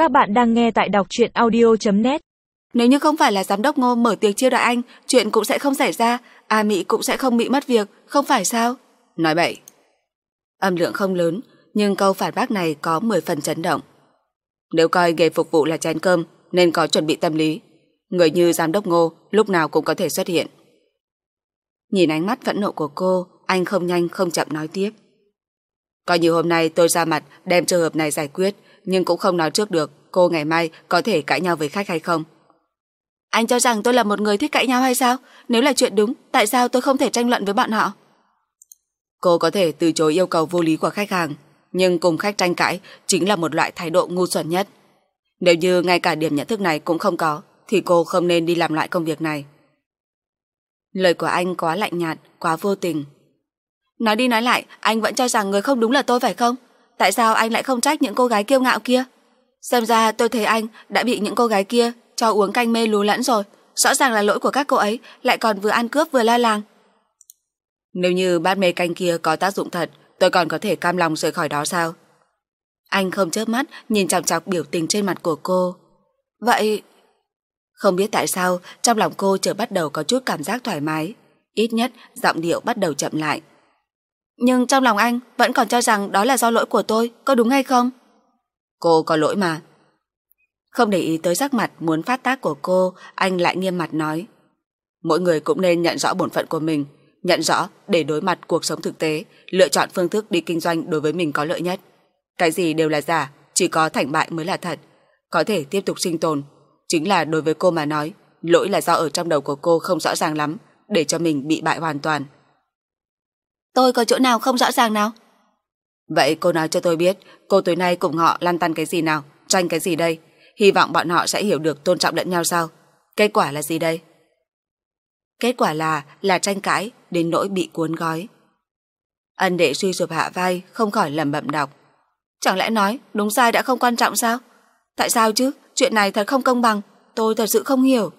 Các bạn đang nghe tại đọc truyện audio.net. Nếu như không phải là giám đốc Ngô mở tiệc chiêu đãi anh, chuyện cũng sẽ không xảy ra, A Mỹ cũng sẽ không bị mất việc, không phải sao? Nói bậy. Âm lượng không lớn, nhưng câu phản bác này có 10 phần chấn động. Nếu coi nghề phục vụ là chén cơm, nên có chuẩn bị tâm lý. Người như giám đốc Ngô lúc nào cũng có thể xuất hiện. Nhìn ánh mắt phẫn nộ của cô, anh không nhanh không chậm nói tiếp. Coi như hôm nay tôi ra mặt đem trường hợp này giải quyết, nhưng cũng không nói trước được cô ngày mai có thể cãi nhau với khách hay không. Anh cho rằng tôi là một người thích cãi nhau hay sao? Nếu là chuyện đúng, tại sao tôi không thể tranh luận với bọn họ? Cô có thể từ chối yêu cầu vô lý của khách hàng, nhưng cùng khách tranh cãi chính là một loại thái độ ngu xuẩn nhất. Nếu như ngay cả điểm nhận thức này cũng không có, thì cô không nên đi làm loại công việc này. Lời của anh quá lạnh nhạt, quá vô tình. Nói đi nói lại, anh vẫn cho rằng người không đúng là tôi phải không? Tại sao anh lại không trách những cô gái kiêu ngạo kia? Xem ra tôi thấy anh đã bị những cô gái kia cho uống canh mê lú lẫn rồi. Rõ ràng là lỗi của các cô ấy, lại còn vừa ăn cướp vừa la làng. Nếu như bát mê canh kia có tác dụng thật, tôi còn có thể cam lòng rời khỏi đó sao? Anh không chớp mắt nhìn chằm chằm biểu tình trên mặt của cô. Vậy... Không biết tại sao trong lòng cô chợt bắt đầu có chút cảm giác thoải mái. Ít nhất giọng điệu bắt đầu chậm lại. Nhưng trong lòng anh vẫn còn cho rằng đó là do lỗi của tôi, có đúng hay không? Cô có lỗi mà. Không để ý tới sắc mặt muốn phát tác của cô, anh lại nghiêm mặt nói. Mỗi người cũng nên nhận rõ bổn phận của mình, nhận rõ để đối mặt cuộc sống thực tế, lựa chọn phương thức đi kinh doanh đối với mình có lợi nhất. Cái gì đều là giả, chỉ có thành bại mới là thật. Có thể tiếp tục sinh tồn. Chính là đối với cô mà nói, lỗi là do ở trong đầu của cô không rõ ràng lắm, để cho mình bị bại hoàn toàn. Tôi có chỗ nào không rõ ràng nào? Vậy cô nói cho tôi biết, cô tối nay cùng họ lăn tăn cái gì nào, tranh cái gì đây? Hy vọng bọn họ sẽ hiểu được tôn trọng lẫn nhau sao? Kết quả là gì đây? Kết quả là tranh cãi đến nỗi bị cuốn gói. Ân Đệ suy sụp hạ vai, không khỏi lẩm bẩm đọc. Chẳng lẽ nói đúng sai đã không quan trọng sao? Tại sao chứ? Chuyện này thật không công bằng, tôi thật sự không hiểu.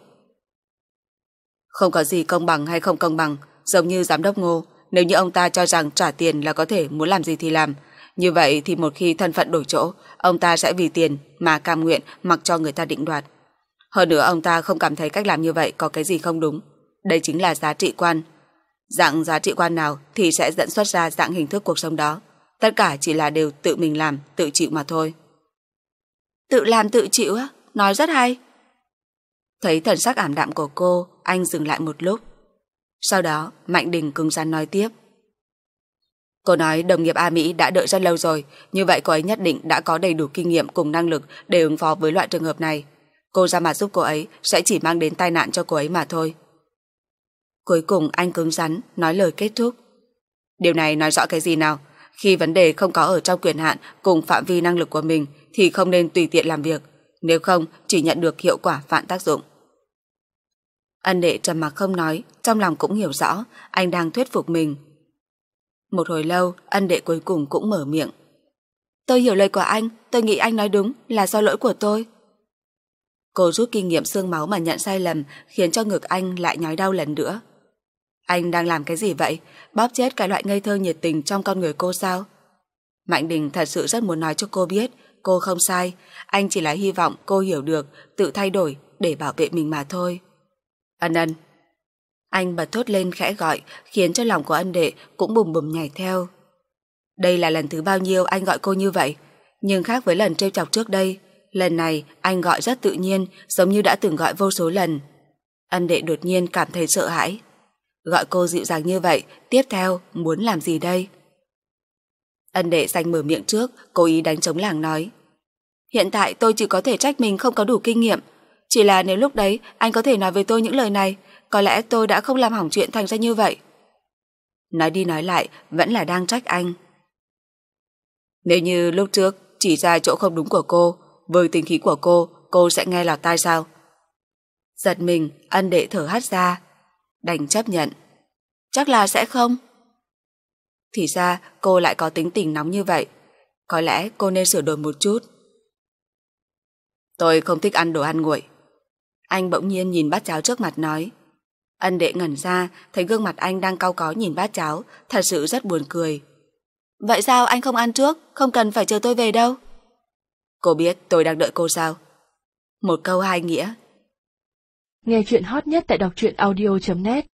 Không có gì công bằng hay không công bằng, giống như giám đốc Ngô, nếu như ông ta cho rằng trả tiền là có thể muốn làm gì thì làm, như vậy thì một khi thân phận đổi chỗ, ông ta sẽ vì tiền mà cam nguyện mặc cho người ta định đoạt. Hơn nữa ông ta không cảm thấy cách làm như vậy có cái gì không đúng. Đây chính là giá trị quan. Dạng giá trị quan nào thì sẽ dẫn xuất ra dạng hình thức cuộc sống đó. Tất cả chỉ là đều tự mình làm, tự chịu mà thôi. Tự làm tự chịu á? Nói rất hay. Thấy thần sắc ảm đạm của cô, anh dừng lại một lúc. Sau đó Mạnh Đình cứng rắn nói tiếp. Cô nói đồng nghiệp A Mỹ đã đợi rất lâu rồi, như vậy cô ấy nhất định đã có đầy đủ kinh nghiệm cùng năng lực để ứng phó với loại trường hợp này. Cô ra mặt giúp cô ấy sẽ chỉ mang đến tai nạn cho cô ấy mà thôi. Cuối cùng anh cứng rắn nói lời kết thúc. Điều này nói rõ cái gì nào? Khi vấn đề không có ở trong quyền hạn cùng phạm vi năng lực của mình thì không nên tùy tiện làm việc, nếu không chỉ nhận được hiệu quả phản tác dụng. Ân Đệ trầm mặc không nói, trong lòng cũng hiểu rõ anh đang thuyết phục mình. Một hồi lâu, Ân Đệ cuối cùng cũng mở miệng. Tôi hiểu lời của anh, tôi nghĩ anh nói đúng, là do lỗi của tôi. Cô rút kinh nghiệm xương máu mà nhận sai lầm, khiến cho ngực anh lại nhói đau lần nữa. Anh đang làm cái gì vậy? Bóp chết cái loại ngây thơ nhiệt tình trong con người cô sao? Mạnh Đình thật sự rất muốn nói cho cô biết cô không sai, anh chỉ là hy vọng cô hiểu được, tự thay đổi để bảo vệ mình mà thôi. Ân Ân. Anh bật thốt lên khẽ gọi, khiến cho lòng của Ân Đệ cũng bùm bùm nhảy theo. Đây là lần thứ bao nhiêu anh gọi cô như vậy, nhưng khác với lần trêu chọc trước đây, lần này anh gọi rất tự nhiên, giống như đã từng gọi vô số lần. Ân Đệ đột nhiên cảm thấy sợ hãi. Gọi cô dịu dàng như vậy, tiếp theo muốn làm gì đây? Ân Đệ xanh mở miệng trước, cố ý đánh trống lảng nói. Hiện tại tôi chỉ có thể trách mình không có đủ kinh nghiệm. Chỉ là nếu lúc đấy anh có thể nói với tôi những lời này, có lẽ tôi đã không làm hỏng chuyện thành ra như vậy. Nói đi nói lại vẫn là đang trách anh. Nếu như lúc trước chỉ ra chỗ không đúng của cô, với tính khí của cô sẽ nghe lọt tai sao? Giật mình, Ân Đệ thở hắt ra. Đành chấp nhận. Chắc là sẽ không. Thì ra cô lại có tính tình nóng như vậy. Có lẽ cô nên sửa đổi một chút. Tôi không thích ăn đồ ăn nguội. Anh bỗng nhiên nhìn bát cháo trước mặt nói. Ân Đệ ngẩn ra, thấy gương mặt anh đang cau có nhìn bát cháo, thật sự rất buồn cười. Vậy sao anh không ăn trước, không cần phải chờ tôi về đâu? Cô biết tôi đang đợi cô sao? Một câu hai nghĩa. Nghe chuyện hot nhất tại đọc truyện audio.net